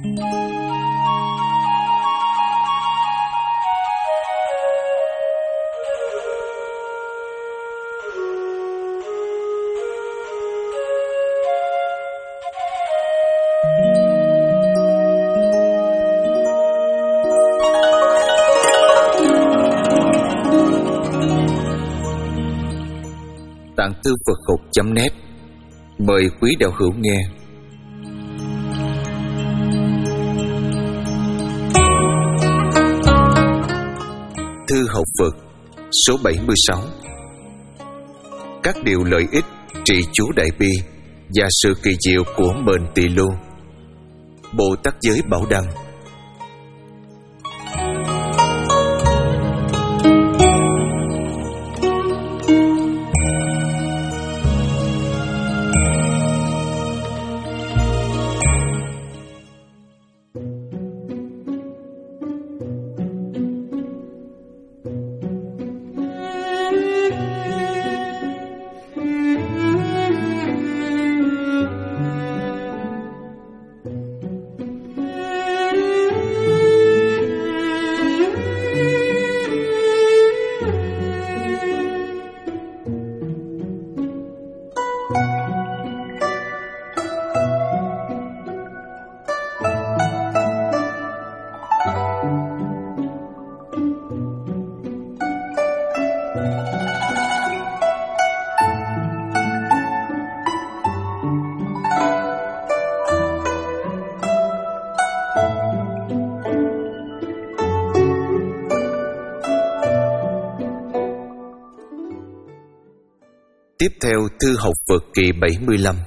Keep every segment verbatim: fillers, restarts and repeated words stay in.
Tạng Thư Phật học chấm net mời quý đạo hữu nghe. Thư học Phật số bảy mươi sáu. Các điều lợi ích trì chú Đại Bi và sự kỳ diệu của mền Tỳ Lô. Bộ Tác Giới Bảo Đăng. Tiếp theo Thư học Phật kỳ bảy mươi lăm.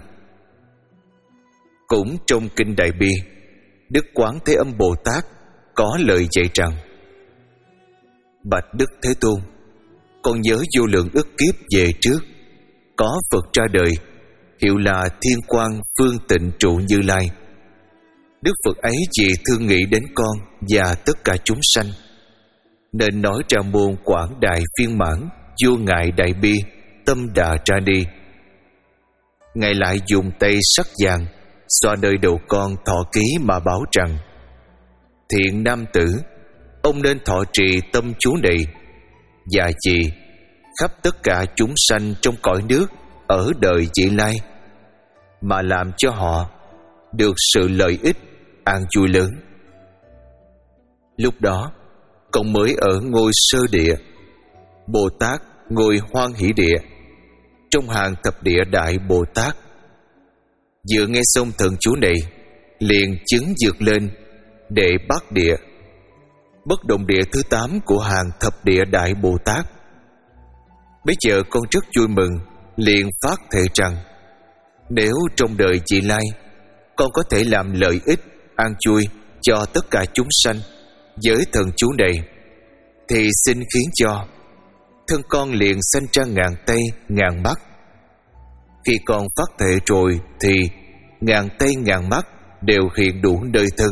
Cũng trong Kinh Đại Bi, Đức Quán Thế Âm Bồ Tát có lời dạy rằng: Bạch Đức Thế Tôn, con nhớ vô lượng ức kiếp về trước, có Phật ra đời, hiệu là Thiên Quang Phương Tịnh Trụ Như Lai. Đức Phật ấy vì thương nghĩ đến con và tất cả chúng sanh, nên nói ra môn quảng đại phiên mãn vô ngại đại bi tâm đà ra đi. Ngài lại dùng tay sắc vàng xoa nơi đầu con thọ ký mà bảo rằng: Thiện nam tử, ông nên thọ trì tâm chú này, và chị khắp tất cả chúng sanh trong cõi nước ở đời vị lai, mà làm cho họ được sự lợi ích an vui lớn. Lúc đó con mới ở ngôi sơ địa, Bồ Tát ngồi hoan hỷ địa, trong hàng thập địa đại Bồ Tát. Vừa nghe xong thần chú này, liền chứng vượt lên đệ bát địa, bất động địa thứ tám của hàng thập địa đại Bồ Tát. Bây giờ con rất vui mừng, liền phát thệ rằng: nếu trong đời vị lai con có thể làm lợi ích an vui cho tất cả chúng sanh với thần chú này, thì xin khiến cho thân con liền sanh ra ngàn tay ngàn mắt. Khi con phát thệ rồi thì ngàn tay ngàn mắt đều hiện đủ nơi thân.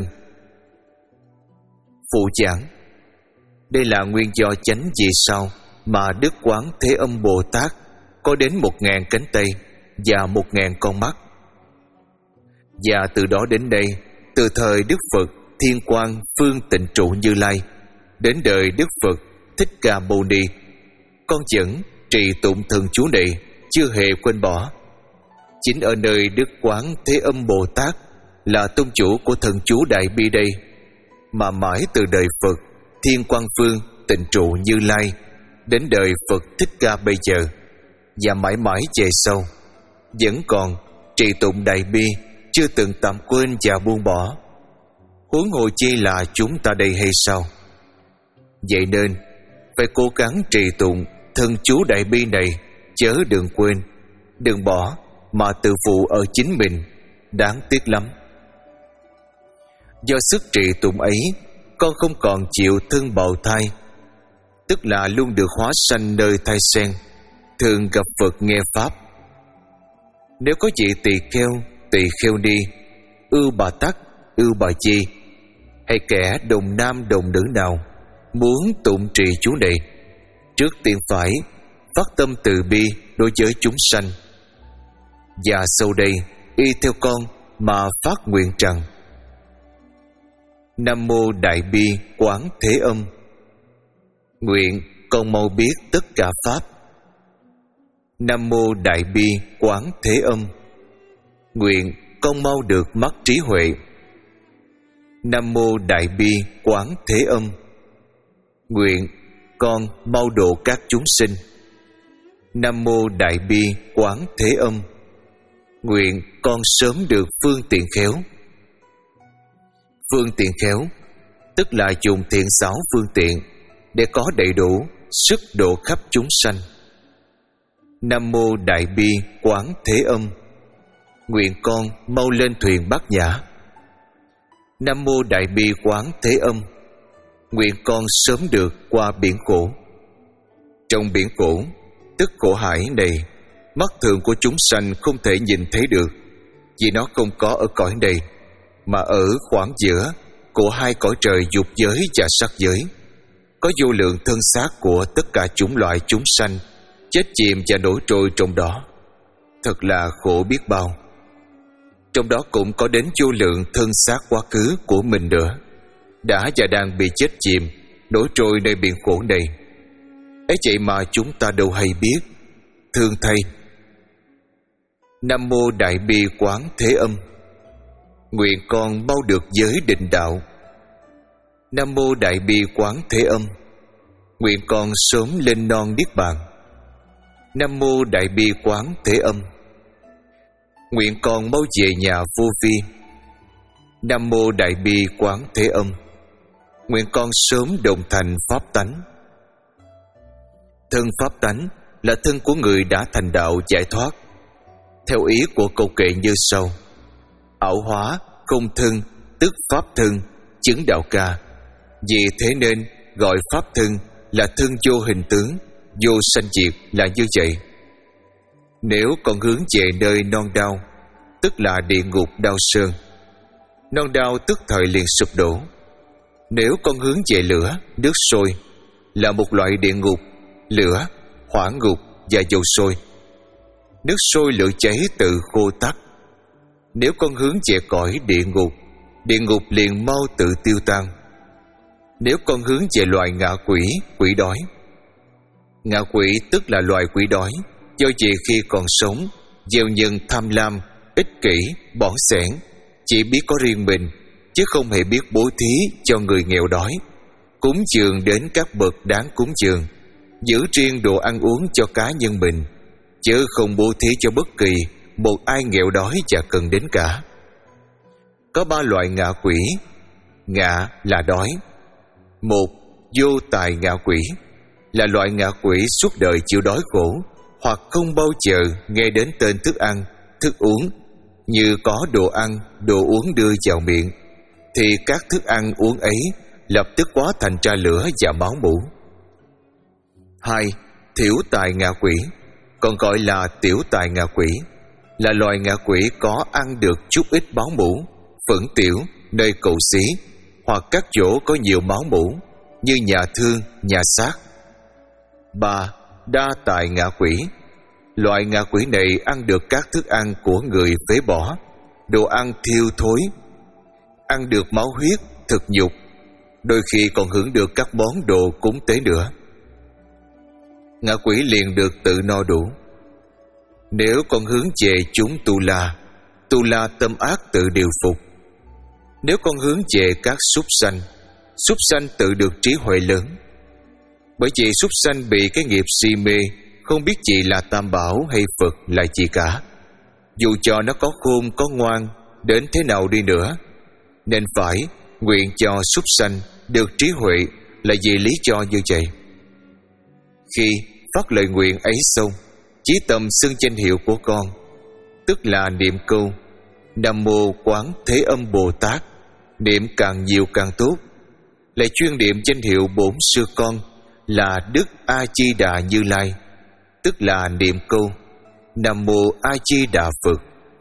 Phụ giảng: đây là nguyên do chánh vì sao mà Đức Quán Thế Âm Bồ Tát có đến một ngàn cánh tay và một ngàn con mắt. Và từ đó đến đây, từ thời Đức Phật Thiên Quang Phương Tịnh Trụ Như Lai đến đời Đức Phật Thích Ca Mâu Ni, con vẫn trì tụng thần chú này, chưa hề quên bỏ. Chính ở nơi Đức Quán Thế Âm Bồ Tát là tôn chủ của thần chú Đại Bi đây, mà mãi từ đời Phật Thiên Quang Phương Tịnh Trụ Như Lai đến đời Phật Thích Ca bây giờ, và mãi mãi về sau, vẫn còn trì tụng Đại Bi, chưa từng tạm quên và buông bỏ. Huống hồ chi là chúng ta đây hay sao? Vậy nên phải cố gắng trì tụng thần chú Đại Bi này, chớ đừng quên, đừng bỏ mà tự phụ ở chính mình, đáng tiếc lắm. Do sức trì tụng ấy, con không còn chịu thân bào thai, tức là luôn được hóa sanh nơi thai sen, thường gặp Phật nghe pháp. Nếu có vị tỳ kheo, tỳ kheo ni, ưu bà tắc, ưu bà chi, hay kẻ đồng nam đồng nữ nào muốn tụng trì chú này, trước tiên phải phát tâm từ bi đối với chúng sanh, và sau đây y theo con mà phát nguyện rằng: Nam Mô Đại Bi Quán Thế Âm. Nguyện con mau biết tất cả pháp. Nam Mô Đại Bi Quán Thế Âm. Nguyện con mau được mắt trí huệ. Nam Mô Đại Bi Quán Thế Âm. Nguyện con mau độ các chúng sinh. Nam Mô Đại Bi Quán Thế Âm. Nguyện con sớm được phương tiện khéo. Phương tiện khéo tức là dùng thiện xảo phương tiện để có đầy đủ sức độ khắp chúng sanh. Nam Mô Đại Bi Quán Thế Âm. Nguyện con mau lên thuyền Bát Nhã. Nam Mô Đại Bi Quán Thế Âm. Nguyện con sớm được qua biển khổ. Trong biển khổ tức khổ hải này, mắt thường của chúng sanh không thể nhìn thấy được, vì nó không có ở cõi này, mà ở khoảng giữa của hai cõi trời dục giới và sắc giới, có vô lượng thân xác của tất cả chủng loại chúng sanh chết chìm và nổi trôi trong đó. Thật là khổ biết bao. Trong đó cũng có đến vô lượng thân xác quá khứ của mình nữa, đã và đang bị chết chìm nổi trôi nơi biển khổ này. Ấy vậy mà chúng ta đâu hay biết, thương thay. Nam Mô Đại Bi Quán Thế Âm. Nguyện con mau được giới định đạo. Nam Mô Đại Bi Quán Thế Âm. Nguyện con sớm lên non niết bàn. Nam Mô Đại Bi Quán Thế Âm. Nguyện con mau về nhà vô vi. Nam Mô Đại Bi Quán Thế Âm. Nguyện con sớm đồng thành pháp tánh. Thân pháp tánh là thân của người đã thành đạo giải thoát. Theo ý của câu kệ như sau: ảo hóa không thân tức pháp thân, chứng đạo ca. Vì thế nên gọi pháp thân là thân vô hình tướng, vô sanh diệt là như vậy. Nếu còn hướng về nơi non đau, tức là địa ngục đau sơn. Non đau tức thời liền sụp đổ. Nếu con hướng về lửa, nước sôi, là một loại địa ngục, lửa, hỏa ngục và dầu sôi. Nước sôi lửa cháy tự khô tắt. Nếu con hướng về cõi địa ngục, địa ngục liền mau tự tiêu tan. Nếu con hướng về loài ngạ quỷ, quỷ đói. Ngạ quỷ tức là loài quỷ đói, do vì khi còn sống, gieo nhân tham lam, ích kỷ, bỏng sẻn, chỉ biết có riêng mình, chứ không hề biết bố thí cho người nghèo đói, cúng dường đến các bậc đáng cúng dường, giữ riêng đồ ăn uống cho cá nhân mình, chứ không bố thí cho bất kỳ một ai nghèo đói và cần đến cả. Có ba loại ngạ quỷ. Ngạ là đói. Một, vô tài ngạ quỷ là loại ngạ quỷ suốt đời chịu đói khổ, hoặc không bao giờ nghe đến tên thức ăn, thức uống. Như có đồ ăn, đồ uống đưa vào miệng, thì các thức ăn uống ấy lập tức hóa thành ra lửa và máu mủ. Hai, thiểu tài ngạ quỷ, còn gọi là tiểu tài ngạ quỷ, là loài ngạ quỷ có ăn được chút ít máu mủ, phẫn tiểu, nơi cầu xí, hoặc các chỗ có nhiều máu mủ, như nhà thương, nhà xác. Ba, đa tài ngạ quỷ, loại ngạ quỷ này ăn được các thức ăn của người phế bỏ, đồ ăn thiêu thối, ăn được máu huyết, thực nhục, đôi khi còn hưởng được các món đồ cúng tế nữa. Ngạ quỷ liền được tự no đủ. Nếu còn hướng về chúng tu la, tu la tâm ác tự điều phục. Nếu con hướng về các súc sanh, súc sanh tự được trí huệ lớn. Bởi vì súc sanh bị cái nghiệp si mê, không biết gì là Tam Bảo hay Phật là gì cả. Dù cho nó có khôn có ngoan đến thế nào đi nữa, nên phải nguyện cho súc sanh được trí huệ là vì lý do như vậy. Khi phát lời nguyện ấy xong, chí tâm xưng danh hiệu của con, tức là niệm câu Nam Mô Quán Thế Âm Bồ Tát, niệm càng nhiều càng tốt. Lại chuyên niệm danh hiệu bổn sư con là Đức A Di Đà Như Lai, tức là niệm câu Nam Mô A Di Đà Phật.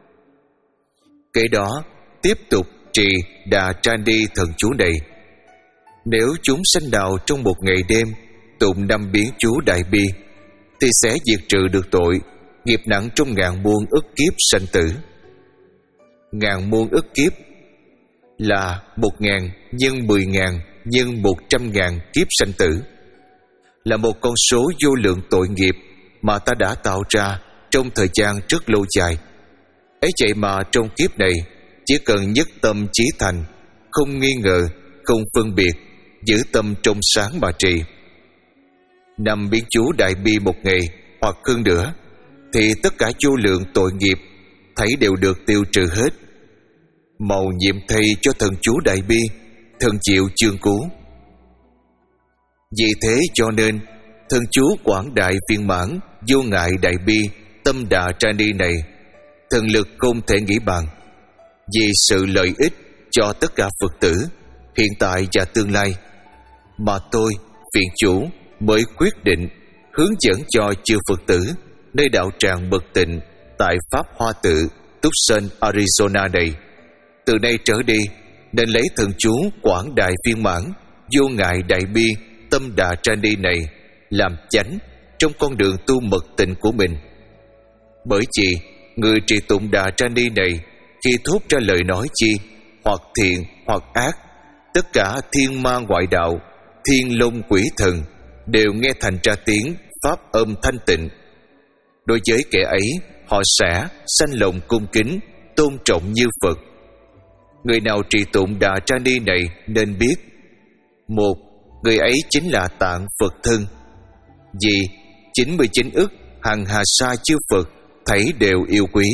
Kế đó tiếp tục trì Đà Tra Ni thần chú này. Nếu chúng sanh nào trong một ngày đêm tụng năm biến chú Đại Bi, thì sẽ diệt trừ được tội nghiệp nặng trong ngàn muôn ức kiếp sanh tử. Ngàn muôn ức kiếp là một ngàn nhân mười ngàn nhân một trăm ngàn kiếp sanh tử, là một con số vô lượng tội nghiệp mà ta đã tạo ra trong thời gian rất lâu dài. Ấy vậy mà trong kiếp này, chỉ cần nhất tâm chí thành, không nghi ngờ, không phân biệt, giữ tâm trong sáng mà trì, năm biến chú đại bi một ngày hoặc hơn nữa, thì tất cả vô lượng tội nghiệp thấy đều được tiêu trừ hết. Mầu nhiệm thầy cho thần chú đại bi, thần chịu chương cứu. Vì thế cho nên thần chú quảng đại viên mãn vô ngại đại bi tâm đà tra ni này, thần lực không thể nghĩ bàn, vì sự lợi ích cho tất cả Phật tử hiện tại và tương lai, mà tôi, viện chủ, mới quyết định hướng dẫn cho chư Phật tử nơi đạo tràng Bậc Tịnh tại Pháp Hoa Tự, Tucson, Arizona này, từ nay trở đi nên lấy thần chú quảng đại viên mãn vô ngại đại bi tâm đà tra ni này làm chánh trong con đường tu mật tịnh của mình. Bởi vì người trì tụng đà tra ni này khi thốt ra lời nói chi, hoặc thiện hoặc ác, tất cả thiên ma ngoại đạo, thiên long quỷ thần đều nghe thành ra tiếng pháp âm thanh tịnh. Đối với kẻ ấy, họ sẽ sanh lòng cung kính, tôn trọng như Phật. Người nào trì tụng đà tra ni này nên biết: một, người ấy chính là tạng Phật thân, vì chín mươi chín ức hằng hà sa chư Phật thấy đều yêu quý.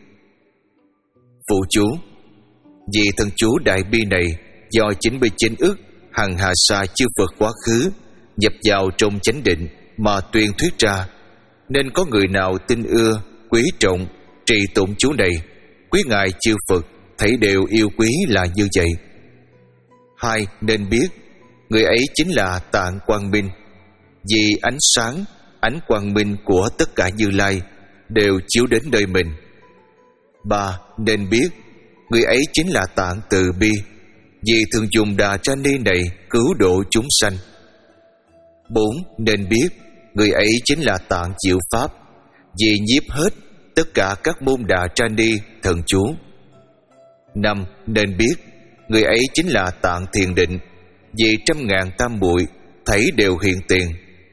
Phụ chú: vì thần chú đại bi này do chín mươi chín ức hằng hà sa chư Phật quá khứ nhập vào trong chánh định mà tuyên thuyết ra, nên có người nào tin ưa, quý trọng trì tụng chú này, quý ngài chư Phật thấy đều yêu quý là như vậy. Hai, nên biết người ấy chính là tạng quang minh, vì ánh sáng, ánh quang minh của tất cả Như Lai đều chiếu đến nơi mình. Ba, nên biết người ấy chính là tạng từ bi, vì thường dùng đà tra ni này cứu độ chúng sanh. Bốn, nên biết người ấy chính là tạng diệu pháp, vì nhiếp hết tất cả các môn đà tra ni thần chú. Năm, nên biết người ấy chính là tạng thiền định, vì trăm ngàn tam muội thấy đều hiện tiền.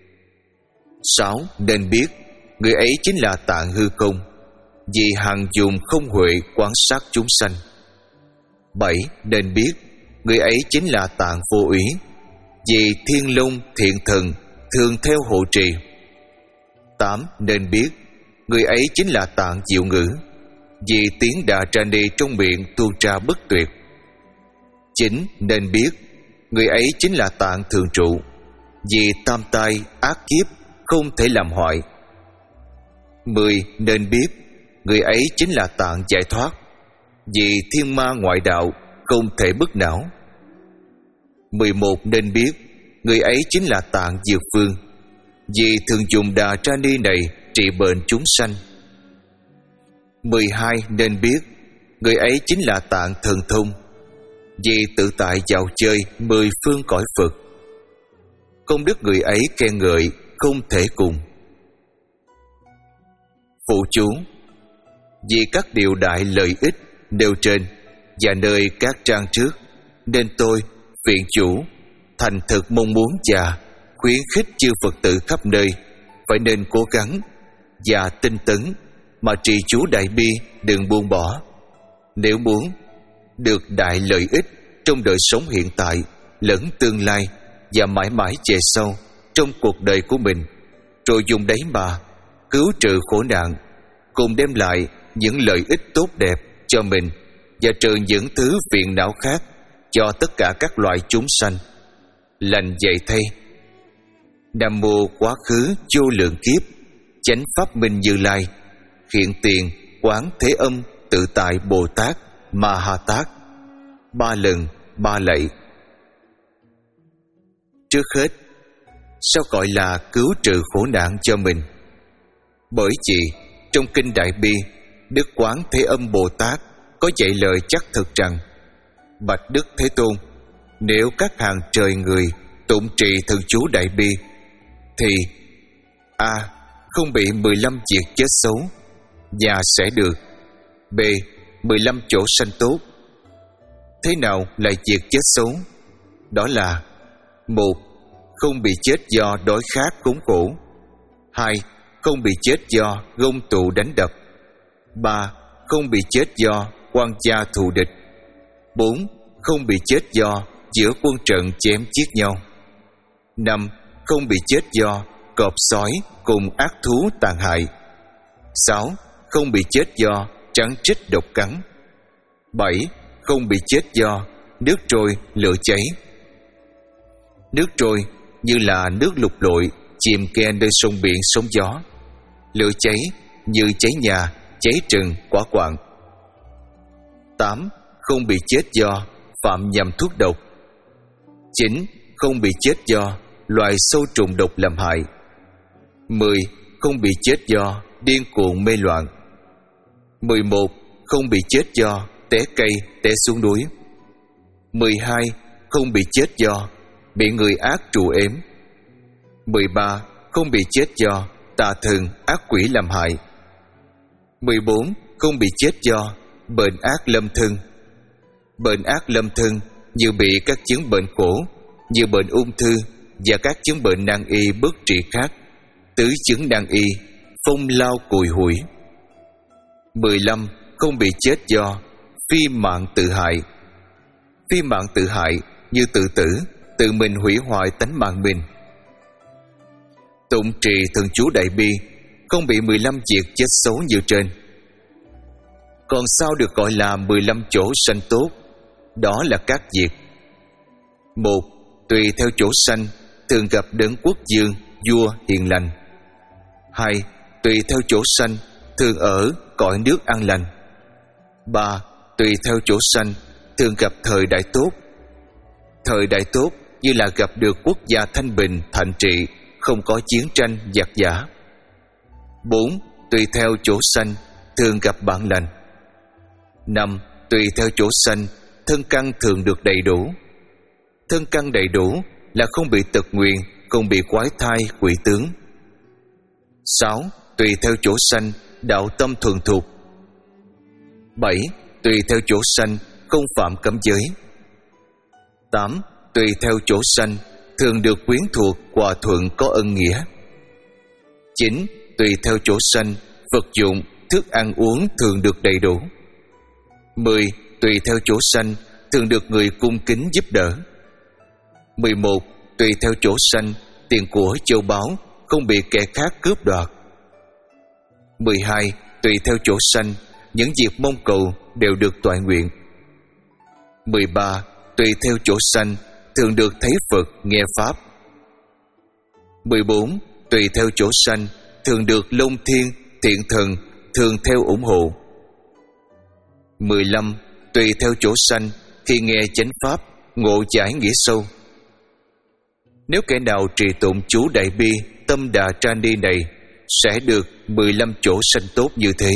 Sáu, nên biết người ấy chính là tạng hư không, vì hằng dùng không huệ quan sát chúng sanh. Bảy, nên biết người ấy chính là tạng vô úy, vì thiên long thiện thần thường theo hộ trì. Tám, nên biết người ấy chính là tạng diệu ngữ, vì tiếng đà tra ni trong miệng tuôn ra bất tuyệt. Chín, nên biết người ấy chính là tạng thường trụ, vì tam tai ác kiếp không thể làm hoại. Mười, nên biết người ấy chính là tạng giải thoát, vì thiên ma ngoại đạo không thể bức não. Mười một, nên biết người ấy chính là tạng dược phương, vì thường dùng đà tra ni này trị bệnh chúng sanh. Mười hai, nên biết người ấy chính là tạng thần thông, vì tự tại dạo chơi mười phương cõi Phật. Công đức người ấy khen ngợi không thể cùng. Phụ chú: vì các điều đại lợi ích nêu trên và nơi các trang trước, nên tôi, viện chủ, thành thực mong muốn và khuyến khích chư Phật tử khắp nơi phải nên cố gắng và tinh tấn mà trì chú đại bi, đừng buông bỏ. Nếu muốn được đại lợi ích trong đời sống hiện tại lẫn tương lai và mãi mãi về sau trong cuộc đời của mình, rồi dùng đấy mà cứu trừ khổ nạn, cùng đem lại những lợi ích tốt đẹp cho mình và trừ những thứ phiền não khác cho tất cả các loại chúng sanh. Lành vậy thay. Nam mô quá khứ vô lượng kiếp chánh pháp minh Như Lai, hiện tiền quán thế âm tự tại Bồ Tát Ma Ha Tát. Ba lần ba lạy. Trước hết, sao gọi là cứu trừ khổ nạn cho mình? Bởi vì trong kinh Đại Bi, Đức Quán Thế Âm Bồ Tát có dạy lời chắc thực rằng: bạch Đức Thế Tôn, nếu các hàng trời người tụng trì thần chú Đại Bi, thì A. không bị mười lăm việc chết xấu và sẽ được B. mười lăm chỗ sanh tốt, thế nào là việc chết xấu? Đó là: một. Không bị chết do đói khát khốn khổ. Hai. Không bị chết do gông tù đánh đập. Ba. Không bị chết do quan gia thù địch. Bốn. Không bị chết do giữa quân trận chém giết nhau. Năm. Không bị chết do cọp sói cùng ác thú tàn hại. Sáu. Không bị chết do rắn rít độc cắn. Bảy. Không bị chết do nước trôi lửa cháy. Nước trôi như là nước lụt lội chìm ke nơi sông biển sóng gió. Lửa cháy như cháy nhà, cháy rừng, quả quạng. Tám. Không bị chết do phạm nhầm thuốc độc. Chín. Không bị chết do loài sâu trùng độc làm hại. Mười. Không bị chết do điên cuồng mê loạn. Mười một. Không bị chết do té cây, té xuống núi. Mười hai. Không bị chết do bị người ác trù ếm. Mười ba. Không bị chết do tà thần ác quỷ làm hại. Mười bốn. Không bị chết do bệnh ác lâm thân. Bệnh ác lâm thân như bị các chứng bệnh khổ như bệnh ung thư và các chứng bệnh nan y bất trị khác, tứ chứng nan y, phong lao cùi hủi. Mười lăm. Không bị chết do phi mạng tự hại. Phi mạng tự hại như tự tử, tự mình hủy hoại tánh mạng mình. Tụng trì thần chú Đại Bi không bị mười lăm việc chết xấu như trên. Còn sao được gọi là mười lăm chỗ sanh tốt? Đó là các việc: một. Tùy theo chỗ sanh thường gặp đấng quốc dương, vua hiền lành. Hai. Tùy theo chỗ sanh thường ở cõi nước an lành. Ba. Tùy theo chỗ sanh thường gặp thời đại tốt. Thời đại tốt như là gặp được quốc gia thanh bình, thạnh trị, không có chiến tranh giặc giã. Bốn. Tùy theo chỗ sanh thường gặp bạn lành. Năm. Tùy theo chỗ sanh thân căn thường được đầy đủ. Thân căn đầy đủ là không bị tật nguyền, không bị quái thai, quỷ tướng. Sáu. Tùy theo chỗ sanh đạo tâm thuần thục. Bảy. Tùy theo chỗ sanh không phạm cấm giới. Tám. Tùy theo chỗ sanh thường được quyến thuộc hòa thuận có ân nghĩa. Chín. Tùy theo chỗ sanh vật dụng thức ăn uống thường được đầy đủ. Mười. Tùy theo chỗ sanh thường được người cung kính giúp đỡ. Mười một. Tùy theo chỗ sanh tiền của châu báu không bị kẻ khác cướp đoạt. Mười hai. Tùy theo chỗ sanh những việc mong cầu đều được toại nguyện. Mười ba. Tùy theo chỗ sanh thường được thấy Phật nghe Pháp. Mười bốn. Tùy theo chỗ sanh thường được Long Thiên, Thiện Thần thường theo ủng hộ. Mười lăm. Tùy theo chỗ sanh khi nghe chánh Pháp ngộ giải nghĩa sâu. Nếu kẻ nào trì tụng chú Đại Bi Tâm Đà Trani này sẽ được mười lăm chỗ sanh tốt như thế.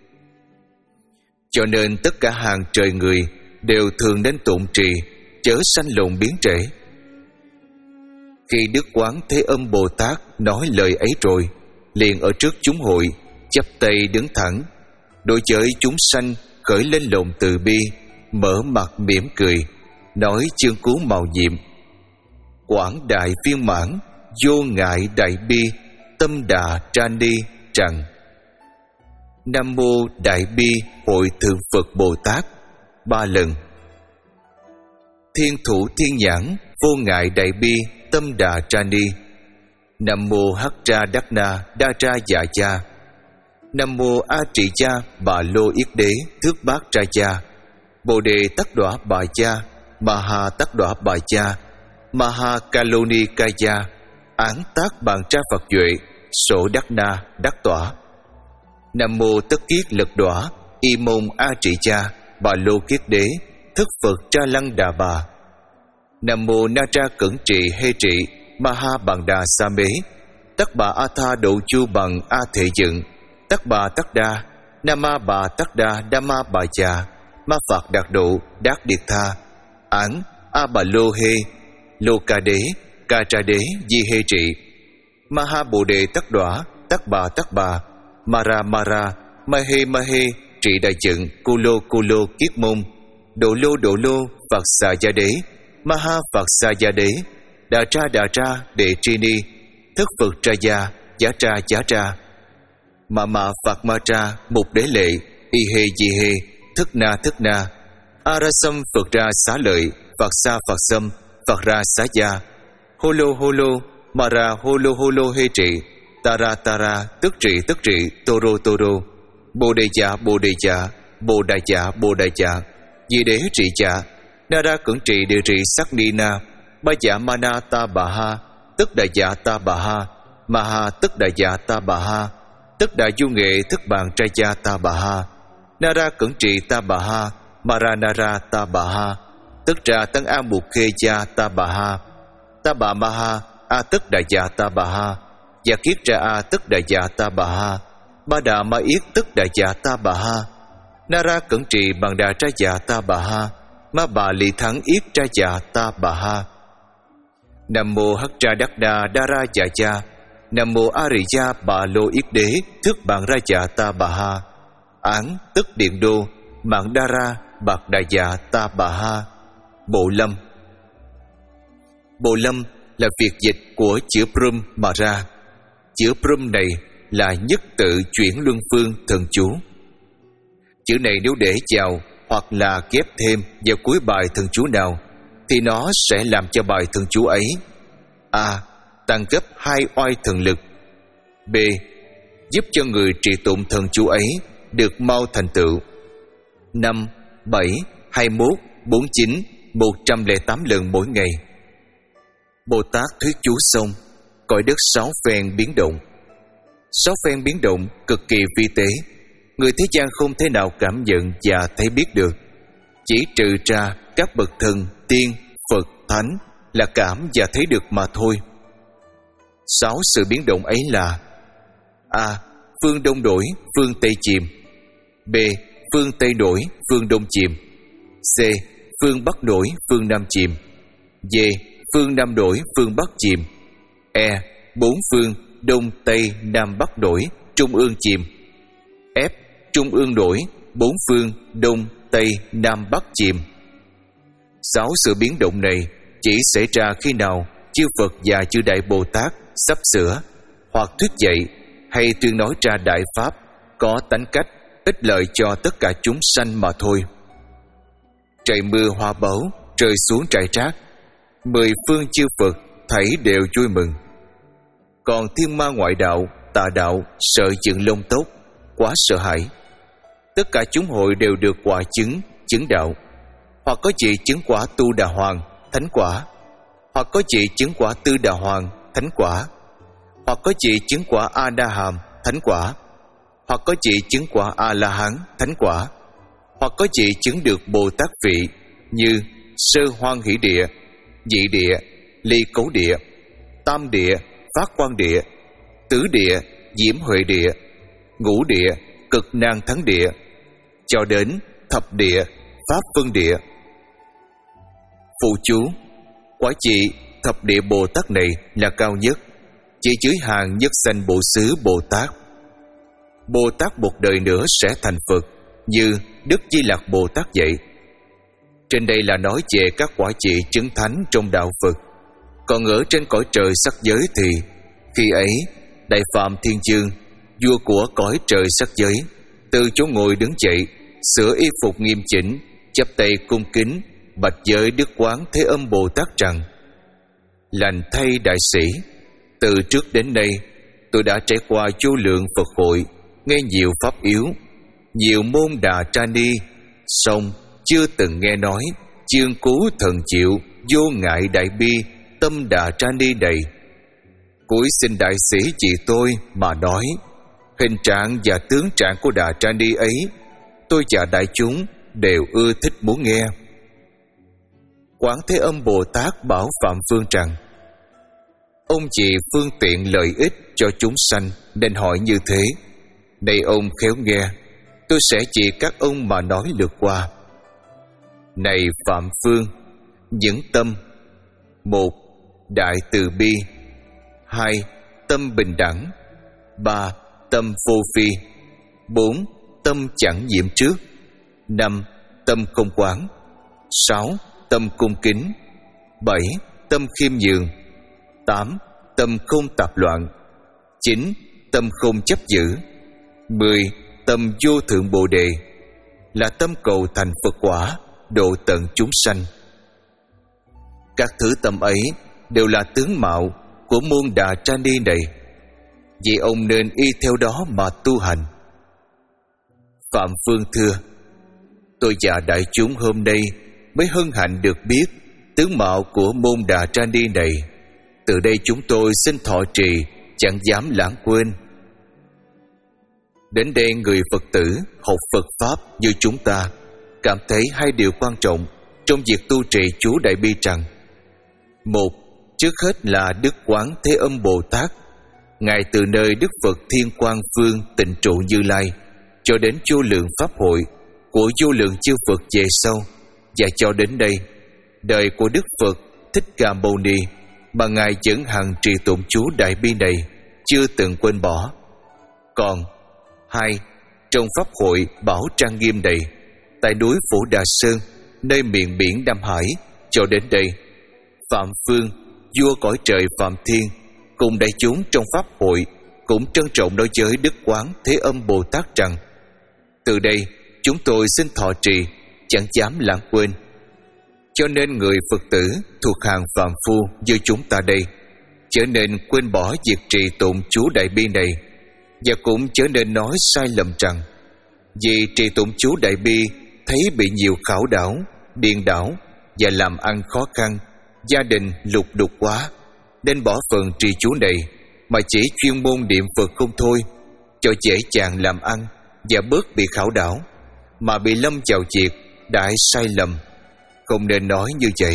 Cho nên tất cả hàng trời người đều thường đến tụng trì, chớ sanh lộn biến trễ. Khi Đức Quán Thế Âm Bồ Tát nói lời ấy rồi, liền ở trước chúng hội chắp tay đứng thẳng, đối với chúng sanh khởi lên lòng từ bi, mở mặt mỉm cười, nói chương cú màu nhiệm: Quảng đại viên mãn, vô ngại đại bi, tâm đà trani trần. Nam mô Đại Bi Hội Thượng Phật Bồ Tát ba lần. Thiên thủ thiên nhãn, vô ngại đại bi, tâm đà trani. Nam mô Hắc Ra Đắc Na Đa Ra Dạ Cha. Nam mô A Trì Cha Bà Lô Yết Đế Thước Bát Ra Cha. Bồ Đề Tắc Đọa Bà Cha, Maha Tắc Đọa Bà Cha, Maha Kaloni Kaya, Án Tác Bàn Tra Phật Duệ, Sổ Đắc Na Đắc Tỏa. Nam mô Tất Kiết Lực Đọa Y Môn A Trì Cha Bà Lô Kiết Đế Thức Phật Tra Lăng Đà Bà. Nam mô Na Tra Cẩn Trị Hê Trị Maha Bằng Đà Sa Mế Tắc Bà A Tha Độ Chu Bằng A Thể Dựng Tắc Bà Tắc Đa Nam Ma Bà Tắc Đa Đa Ma Bà Già Ma Phật Đạt Độ Đát Điệt Tha Án A Bà Lô Hê Lô Ca Đế Ca Tra Đế Di Hê Trị Maha Bồ Đề Tắc Đọa Tắc Bà Tắc Bà Mara Mara Ma Hê Ma Hê Trị Đại Dựng Cô Lô Cô Lô Kiết Môn Độ lô độ lô Phật xà gia đế, Maha Phật xà gia đế, Đà tra đà tra đệ tri ni, Thất Phật tra gia, Giá tra giá tra, Mà mà Phật ma tra, Mục đế lệ, Y hê di hê, Thức na thức na, A ra sâm Phật ra xá lợi, Phật sa Phật sâm, Phật ra xá gia, Hô lô hô lô, Mà ra hô lô hô lô hê trị, Ta ra ta ra, tức trị tức trị, Tô rô tô rô, Bồ đề dạ bồ đề dạ, Bồ đà dạ bồ đà dạ, Di đế trị dạ, Na ra cưỡng trị địa trị sắc ni na, Ba dạ ma na ta bà ha, Tức đà dạ ta bà ha, Ma ha tức đà dạ ta bà ha, Tức đà du nghệ thức bàn trai gia ta bà ha, Na ra cưỡng trị ta bà ha, Ma ra na ra ta bà ha, Tức ra tăng a mục khê gia ta bà ha, Ta bà ma ha, A tức đà dạ ta bà ha, Dạ kiết ra a tức đà dạ ta bà ha, Ba đà ma yết tức đà dạ ta bà ha, Na ra cưỡng trị bằng đà trai dạ ta bà ha, Ma bà lì thắng yết trai dạ ta bà ha. Nam mô hắc tra đắc đà đa ra dạ cha, Nam mô a rì gia bà lô yết đế, Thức bạn ra dạ ta bà ha, Án tức điện đô, Mạng đa ra bạc đà dạ ta bà ha. Bộ lâm. Bộ lâm là việc dịch của chữ Prum mà ra. Chữ Prum này là nhất tự chuyển luân phương thần chú. Chữ này nếu để vào hoặc là ghép thêm vào cuối bài thần chú nào thì nó sẽ làm cho bài thần chú ấy A. Tăng gấp hai oai thần lực, B. Giúp cho người trì tụng thần chú ấy được mau thành tựu. Năm, bảy, hai mươi mốt, bốn mươi chín, một trăm lẻ tám lần mỗi ngày. Bồ Tát thuyết chú xong, cõi đất sáu phen biến động. Sáu phen biến động cực kỳ vi tế, người thế gian không thể nào cảm nhận và thấy biết được, chỉ trừ ra các bậc thần, tiên, Phật, Thánh là cảm và thấy được mà thôi. Sáu sự biến động ấy là: A. Phương đông đổi, phương tây chìm. B. Phương tây đổi, phương đông chìm. C. Phương bắc đổi, phương nam chìm. D. Phương nam đổi, phương bắc chìm. E. Bốn phương đông tây nam bắc đổi, trung ương chìm. F. Trung ương đổi, bốn phương đông tây nam bắc chìm. Sáu sự biến động này chỉ xảy ra khi nào chư Phật và chư Đại Bồ Tát sắp sửa hoặc thuyết dạy hay tuyên nói ra đại pháp có tánh cách ích lợi cho tất cả chúng sanh mà thôi. Trời mưa hoa báu, trời xuống trải trác, mười phương chư Phật thảy đều vui mừng. Còn thiên ma ngoại đạo, tà đạo sợ dựng lông tóc, quá sợ hãi. Tất cả chúng hội đều được quả chứng, chứng đạo, hoặc có chị chứng quả tu đà hoàng, thánh quả, hoặc có chị chứng quả tư đà hoàng, thánh quả, hoặc có chị chứng quả a đa hàm, thánh quả, hoặc có chị chứng quả a la hán, thánh quả, hoặc có chị chứng được Bồ Tát vị như sơ hoan hỷ địa, nhị địa, ly cấu địa, tam địa, phát quang địa, tứ địa, diễm huệ địa, ngũ địa, cực nan thắng địa, cho đến thập địa, pháp phân địa. Phụ chú: quả chị thập địa Bồ Tát này là cao nhất, chỉ dưới hàng nhất sanh Bổ Xứ Bồ Tát. Bồ Tát một đời nữa sẽ thành Phật, như Đức Di Lặc Bồ Tát vậy. Trên đây là nói về các quả chị chứng thánh trong đạo Phật. Còn ở trên cõi trời sắc giới thì khi ấy Đại Phạm Thiên Dương, vua của cõi trời sắc giới, từ chỗ ngồi đứng dậy, sửa y phục nghiêm chỉnh, chắp tay cung kính, bạch với Đức Quán Thế Âm Bồ Tát rằng: lành thay đại sĩ, từ trước đến nay tôi đã trải qua vô lượng Phật hội, nghe nhiều pháp yếu, nhiều môn đà tra ni, song chưa từng nghe nói chương cứu thần chịu, vô ngại đại bi, tâm đà tra ni đầy. Cúi xin đại sĩ chị tôi mà nói, hình trạng và tướng trạng của đà tra ni ấy, tôi và đại chúng đều ưa thích muốn nghe. Quán Thế Âm Bồ Tát bảo Phạm Phương rằng: ông chị phương tiện lợi ích cho chúng sanh nên hỏi như thế. Này ông khéo nghe, tôi sẽ chỉ các ông mà nói lượt qua. Này Phạm Phương, những tâm: một. Đại từ bi. Hai. Tâm bình đẳng. Ba. Tâm vô phi. Bốn. Tâm chẳng nhiễm trước. Năm. Tâm không quán. Sáu, tâm cung kính. Bảy, tâm khiêm nhường. Tám, tâm không tạp loạn. Chín, tâm không chấp giữ. Mười, tâm vô thượng bồ đề, là tâm cầu thành Phật quả, độ tận chúng sanh. Các thứ tâm ấy đều là tướng mạo của môn Đà Tra Ni này, vì ông nên y theo đó mà tu hành. Phạm Phương thưa: tôi và đại chúng hôm nay mới hân hạnh được biết tướng mạo của môn Đà Tra Ni này. Từ đây chúng tôi xin thọ trì, chẳng dám lãng quên. Đến đây người Phật tử học Phật Pháp như chúng ta cảm thấy hai điều quan trọng trong việc tu trì chú Đại Bi rằng: một, trước hết là Đức Quán Thế Âm Bồ Tát. Ngài từ nơi Đức Phật Thiên Quang Phương Tịnh Trụ Như Lai cho đến vô lượng pháp hội của vô lượng chư Phật về sau, và cho đến đây đời của Đức Phật Thích Ca Mâu Ni mà Ngài vẫn hằng trì tụng chú Đại Bi này, chưa từng quên bỏ. Còn hai, trong pháp hội bảo trang nghiêm này, tại núi Phổ Đà Sơn, nơi miền biển Nam Hải, cho đến đây Phạm Phương, vua cõi trời Phạm Thiên, cùng đại chúng trong pháp hội cũng trân trọng nói với Đức Quán Thế Âm Bồ Tát rằng: từ đây chúng tôi xin thọ trì, chẳng dám lãng quên. Cho nên người Phật tử thuộc hàng phàm phu như chúng ta đây trở nên quên bỏ việc trì tụng chú Đại Bi này, và cũng trở nên nói sai lầm rằng vì trì tụng chú Đại Bi thấy bị nhiều khảo đảo, điên đảo và làm ăn khó khăn, gia đình lục đục quá, nên bỏ phần trì chú này mà chỉ chuyên môn niệm Phật không thôi, cho dễ dàng làm ăn và bớt bị khảo đảo, mà bị lâm vào việc đại sai lầm. Không nên nói như vậy.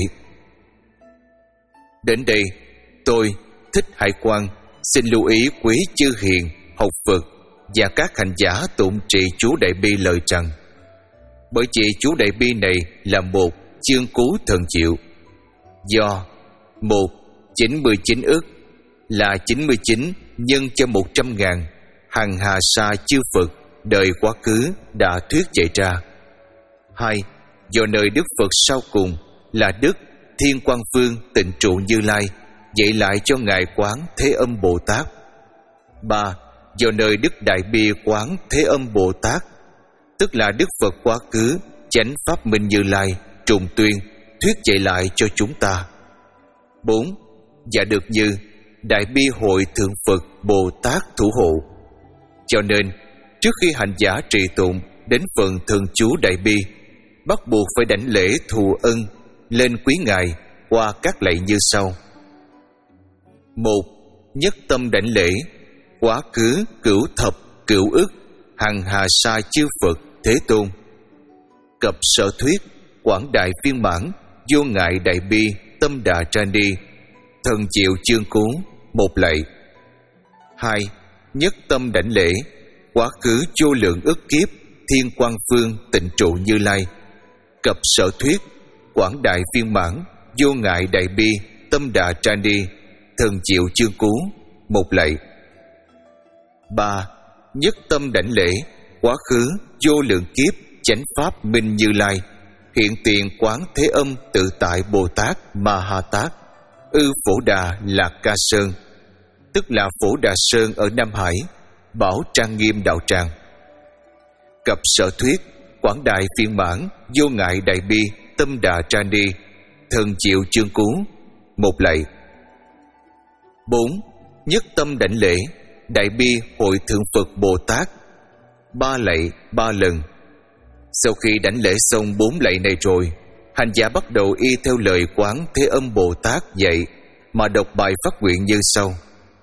Đến đây tôi, Thích Hải Quang, xin lưu ý quý chư hiền học Phật và các hành giả tụng trì chú Đại Bi lời rằng: bởi vì chú Đại Bi này là một chương cứu thần diệu, do một chín mươi chín ức là chín mươi chín nhân cho một trăm ngàn hằng hà sa chư Phật đời quá khứ đã thuyết dạy ra. Hai, do nơi Đức Phật sau cùng là Đức Thiên Quang Phương Tịnh Trụ Như Lai dạy lại cho Ngài Quán Thế Âm Bồ Tát. Ba, do nơi Đức Đại Bi Quán Thế Âm Bồ Tát, tức là Đức Phật quá khứ Chánh Pháp Minh Như Lai trùng tuyên thuyết dạy lại cho chúng ta. Bốn, và được như Đại Bi Hội Thượng Phật Bồ Tát thủ hộ. Cho nên trước khi hành giả trì tụng đến phần thường chú Đại Bi, bắt buộc phải đảnh lễ thù ân lên quý Ngài qua các lạy như sau. Một, nhất tâm đảnh lễ quá khứ cửu thập cửu ức hằng hà sa chư Phật Thế Tôn, cập sở thuyết quảng đại viên mãn vô ngại Đại Bi Tâm Đà Tra Ni thần diệu chương cứu, một lạy. Hai, nhất tâm đảnh lễ quá khứ vô lượng ức kiếp Thiên Quang Phương Tịnh Trụ Như Lai, cập sở thuyết quảng đại viên mãn vô ngại Đại Bi Tâm Đà Tra Ni thần diệu chương cứu, một lạy. Ba, nhất tâm đảnh lễ quá khứ vô lượng kiếp Chánh Pháp Minh Như Lai hiện tiền Quán Thế Âm Tự Tại Bồ Tát Ma Ha Tát ư Phổ Đà Lạc Ca Sơn, tức là Phổ Đà Sơn ở Nam Hải, bảo trang nghiêm đạo tràng. Cập sở thuyết quảng đại phiên bản vô ngại Đại Bi Tâm Đà Tra Ni thần diệu chương cứu, một lạy. Bốn, nhất tâm đảnh lễ Đại Bi Hội Thượng Phật Bồ Tát, ba lạy ba lần. Sau khi đảnh lễ xong bốn lạy này rồi, hành giả bắt đầu y theo lời Quán Thế Âm Bồ Tát dạy mà đọc bài phát nguyện như sau: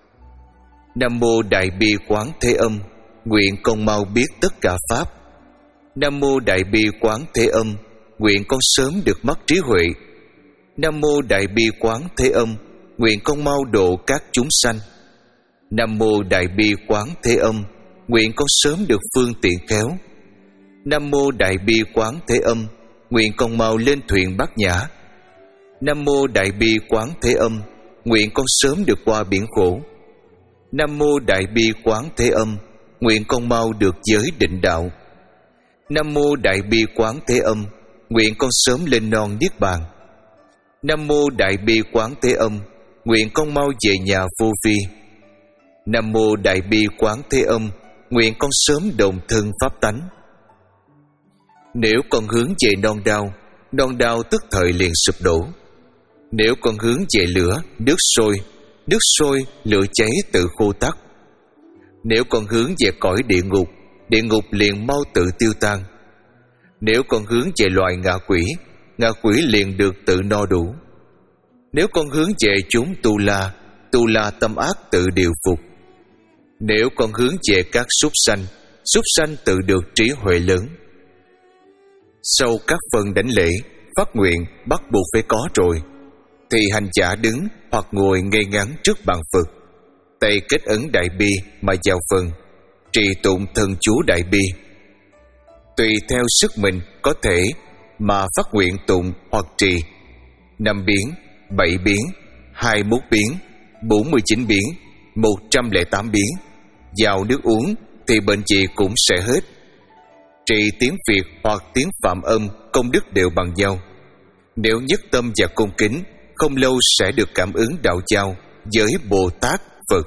Nam mô Đại Bi Quán Thế Âm, nguyện con mau biết tất cả pháp. Nam mô Đại Bi Quán Thế Âm, nguyện con sớm được mắt trí huệ. Nam mô Đại Bi Quán Thế Âm, nguyện con mau độ các chúng sanh. Nam mô Đại Bi Quán Thế Âm, nguyện con sớm được phương tiện khéo. Nam mô Đại Bi Quán Thế Âm, nguyện con mau lên thuyền Bát Nhã. Nam mô Đại Bi Quán Thế Âm, nguyện con sớm được qua biển khổ. Nam mô Đại Bi Quán Thế Âm, nguyện con mau được giới định đạo. Nam mô Đại Bi Quán Thế Âm, nguyện con sớm lên non niết bàn. Nam mô Đại Bi Quán Thế Âm, nguyện con mau về nhà vô vi. Nam mô Đại Bi Quán Thế Âm, nguyện con sớm đồng thân pháp tánh. Nếu con hướng về non đao, non đao tức thời liền sụp đổ. Nếu con hướng về lửa, nước sôi, nước sôi, lửa cháy tự khô tắt. Nếu con hướng về cõi địa ngục, địa ngục liền mau tự tiêu tan. Nếu con hướng về loài ngạ quỷ, ngạ quỷ liền được tự no đủ. Nếu con hướng về chúng tu la, tu la tâm ác tự điều phục. Nếu con hướng về các súc sanh, súc sanh tự được trí huệ lớn. Sau các phần đảnh lễ, phát nguyện bắt buộc phải có rồi, thì hành giả đứng hoặc ngồi ngay ngắn trước bàn Phật, tay kết ấn Đại Bi mà vào phần, trì tụng thần chú Đại Bi. Tùy theo sức mình có thể mà phát nguyện tụng hoặc trì năm biến, bảy biến, hai mươi mốt biến, bốn mươi chín biến, một trăm lẻ tám biến. Vào nước uống thì bệnh gì cũng sẽ hết. Trì tiếng Việt hoặc tiếng Phạm âm, công đức đều bằng nhau. Nếu nhất tâm và cung kính, không lâu sẽ được cảm ứng đạo giao với Bồ Tát Phật.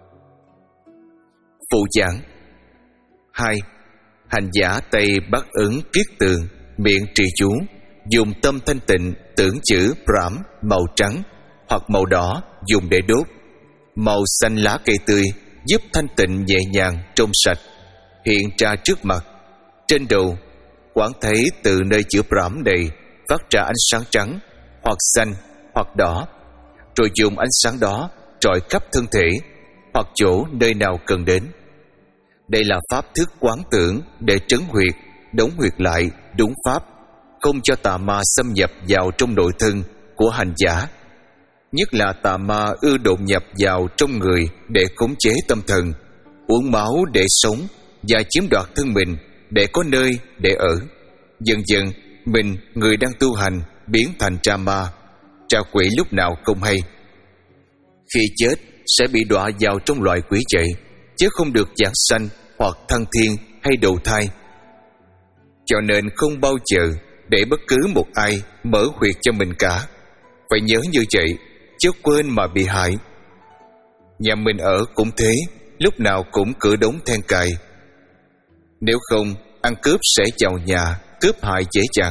Phụ giảng. Hai. Hành giả tay bắt ấn kiết tường, miệng trì chú, dùng tâm thanh tịnh tưởng chữ Brahm màu trắng hoặc màu đỏ dùng để đốt. Màu xanh lá cây tươi giúp thanh tịnh nhẹ nhàng trong sạch hiện ra trước mặt. Trên đầu quán thấy từ nơi chữ Brahm này phát ra ánh sáng trắng hoặc xanh hoặc đỏ, rồi dùng ánh sáng đó rọi khắp thân thể hoặc chỗ nơi nào cần đến. Đây là pháp thức quán tưởng để trấn huyệt, đóng huyệt lại đúng pháp, không cho tà ma xâm nhập vào trong nội thân của hành giả. Nhất là tà ma ưa đột nhập vào trong người để khống chế tâm thần, uống máu để sống và chiếm đoạt thân mình để có nơi để ở. Dần dần mình, người đang tu hành, biến thành tra ma, tra quỷ lúc nào không hay. Khi chết sẽ bị đọa vào trong loài quỷ vậy, chứ không được giảng sanh hoặc thăng thiên hay đầu thai. Cho nên không bao giờ để bất cứ một ai mở huyệt cho mình cả. Phải nhớ như vậy, chứ quên mà bị hại. Nhà mình ở cũng thế, lúc nào cũng cửa đóng then cài. Nếu không, ăn cướp sẽ vào nhà, cướp hại dễ dàng.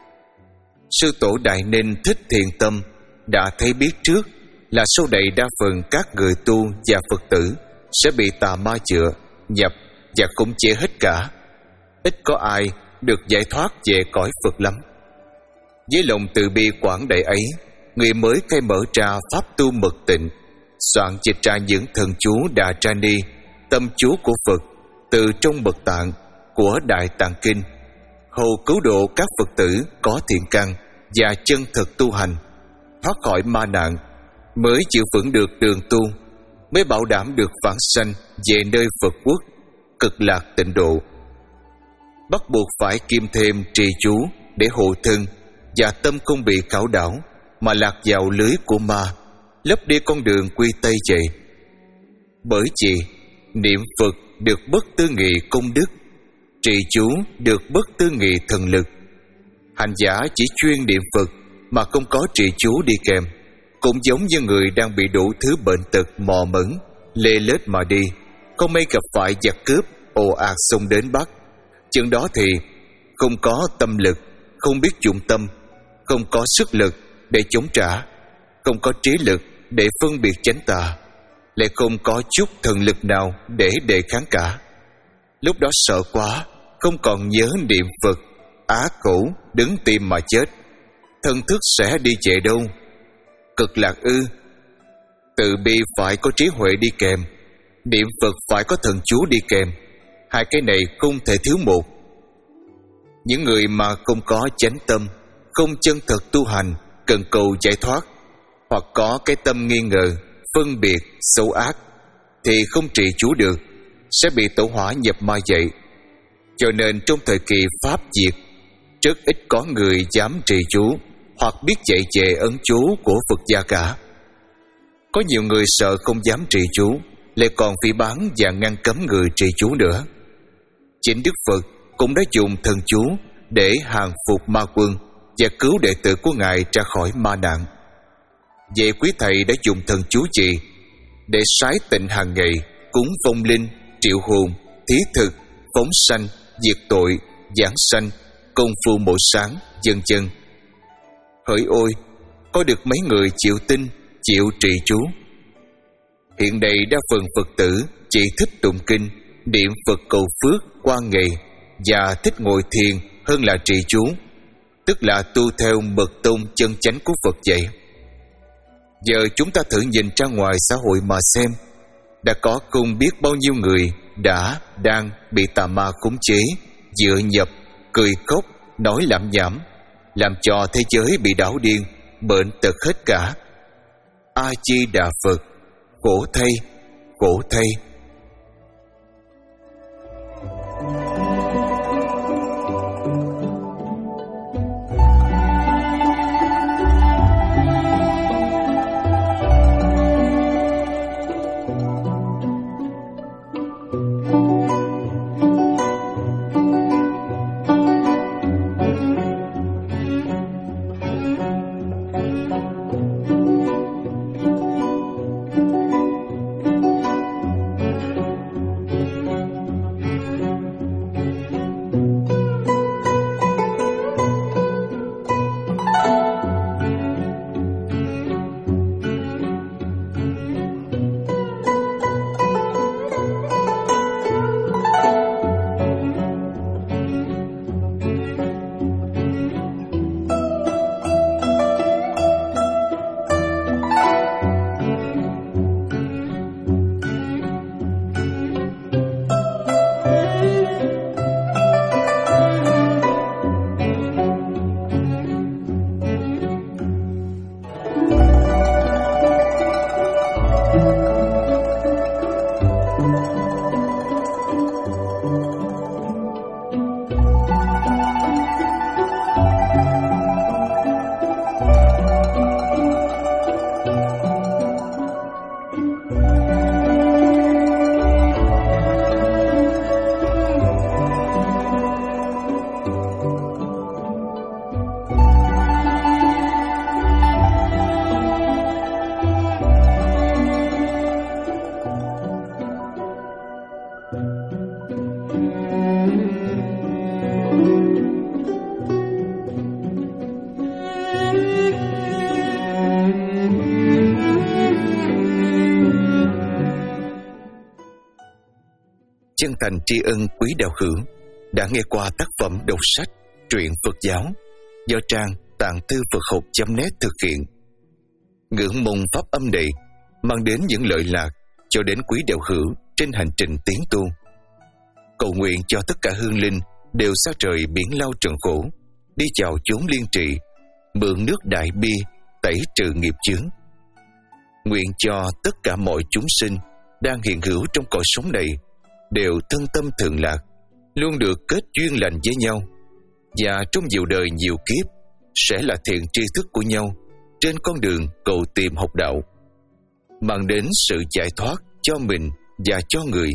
Sư tổ Đại Ninh Thích Thiền Tâm đã thấy biết trước là sau này đa phần các người tu và Phật tử sẽ bị tà ma chữa, nhập và khống chế hết cả. Ít có ai được giải thoát về cõi Phật lắm. Với lòng từ bi quảng đại ấy, người mới khai mở ra pháp tu mật tịnh, soạn dịch ra những thần chú Đà Tra Ni, tâm chú của Phật từ trong mật tạng của Đại Tạng Kinh, hầu cứu độ các Phật tử có thiện căn và chân thực tu hành, thoát khỏi ma nạn, mới chịu vững được đường tu, mới bảo đảm được vãng sanh về nơi Phật quốc cực lạc tịnh độ. Bắt buộc phải kiêm thêm trì chú để hộ thân và tâm không bị khảo đảo mà lạc vào lưới của ma, lấp đi con đường quy Tây về. Bởi vì niệm Phật được bất tư nghị công đức, trì chú được bất tư nghị thần lực. Hành giả chỉ chuyên niệm Phật mà không có trì chú đi kèm, cũng giống như người đang bị đủ thứ bệnh tật mò mẫm, lê lết mà đi, không may gặp phải giặc cướp ồ ạt xông đến bắt. Chừng đó thì không có tâm lực, không biết dụng tâm, không có sức lực để chống trả, không có trí lực để phân biệt chánh tà, lại không có chút thần lực nào để đề kháng cả. Lúc đó sợ quá, không còn nhớ niệm Phật, á khẩu đứng tim mà chết, thân thức sẽ đi về đâu? Cực lạc ư? Từ bi phải có trí huệ đi kèm, niệm Phật phải có thần chú đi kèm. Hai cái này không thể thiếu một. Những người mà không có chánh tâm, không chân thật tu hành, cần cầu giải thoát, hoặc có cái tâm nghi ngờ, phân biệt, xấu ác, thì không trì chú được, sẽ bị tổ hỏa nhập ma dậy. Cho nên trong thời kỳ Pháp diệt, rất ít có người dám trì chú hoặc biết dạy về ấn chú của Phật gia cả. Có nhiều người sợ không dám trì chú, lại còn phỉ báng và ngăn cấm người trì chú nữa. Chính Đức Phật cũng đã dùng thần chú để hàng phục ma quân và cứu đệ tử của Ngài ra khỏi ma nạn. Vậy quý thầy đã dùng thần chú gì để sái tịnh hàng ngày, cúng vong linh, triệu hồn, thí thực, phóng sanh, diệt tội, giảng sanh, công phu mộ sáng, vân vân? Hỡi ôi, có được mấy người chịu tin, chịu trì chú? Hiện nay đa phần Phật tử chỉ thích tụng kinh, niệm Phật cầu phước qua ngày và thích ngồi thiền hơn là trì chú, tức là tu theo mật tông chân chánh của Phật dạy. Giờ chúng ta thử nhìn ra ngoài xã hội mà xem, đã có không biết bao nhiêu người đã, đang bị tà ma khống chế, dựa nhập, cười khóc, nói lảm nhảm, làm cho thế giới bị đảo điên, bệnh tật hết cả. A Di Đà Phật, khổ thay, khổ thay. Chân thành tri ân quý đạo hữu đã nghe qua tác phẩm đọc sách truyện Phật giáo do trang tạng thư Phật học chấm net thực hiện. Ngưỡng mong pháp âm này mang đến những lợi lạc cho đến quý đạo hữu trên hành trình tiến tu. Cầu nguyện cho tất cả hương linh đều xa trời biển lao trần khổ, đi vào chốn liên trì, mượn nước đại bi tẩy trừ nghiệp chướng. Nguyện cho tất cả mọi chúng sinh đang hiện hữu trong cõi sống này đều thân tâm thượng lạc, luôn được kết duyên lành với nhau, và trong nhiều đời nhiều kiếp sẽ là thiện tri thức của nhau trên con đường cầu tìm học đạo, mang đến sự giải thoát cho mình và cho người.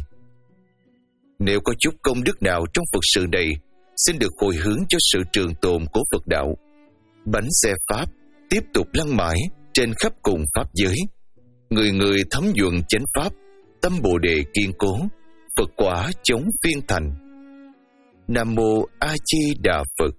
Nếu có chút công đức nào trong Phật sự này, xin được hồi hướng cho sự trường tồn của Phật đạo. Bánh xe Pháp tiếp tục lăn mãi trên khắp cùng Pháp giới. Người người thấm nhuận chánh Pháp, tâm Bồ Đề kiên cố, Phật quả chống phiên thành. Nam Mô A Di Đà Phật.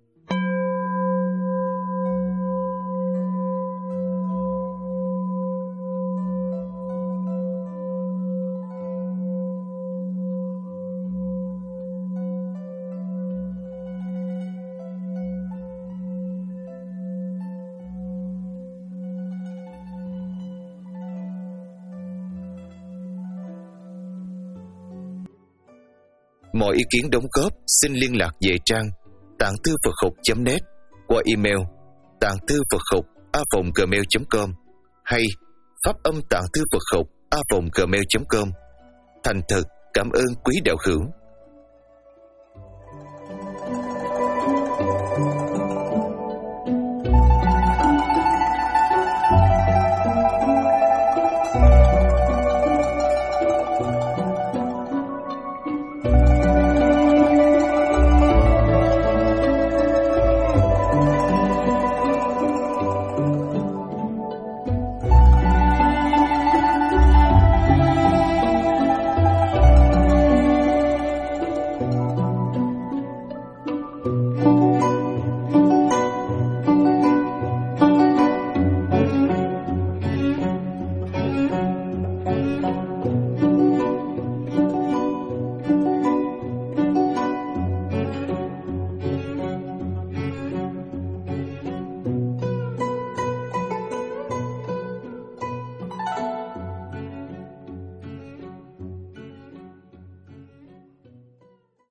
Mọi ý kiến đóng góp xin liên lạc về trang tạng thư Phật học chấm net qua email tạng thư Phật học a vòng gmail chấm com hay pháp âm tạng thư Phật học a vòng gmail chấm com. Thành thật cảm ơn quý đạo hữu.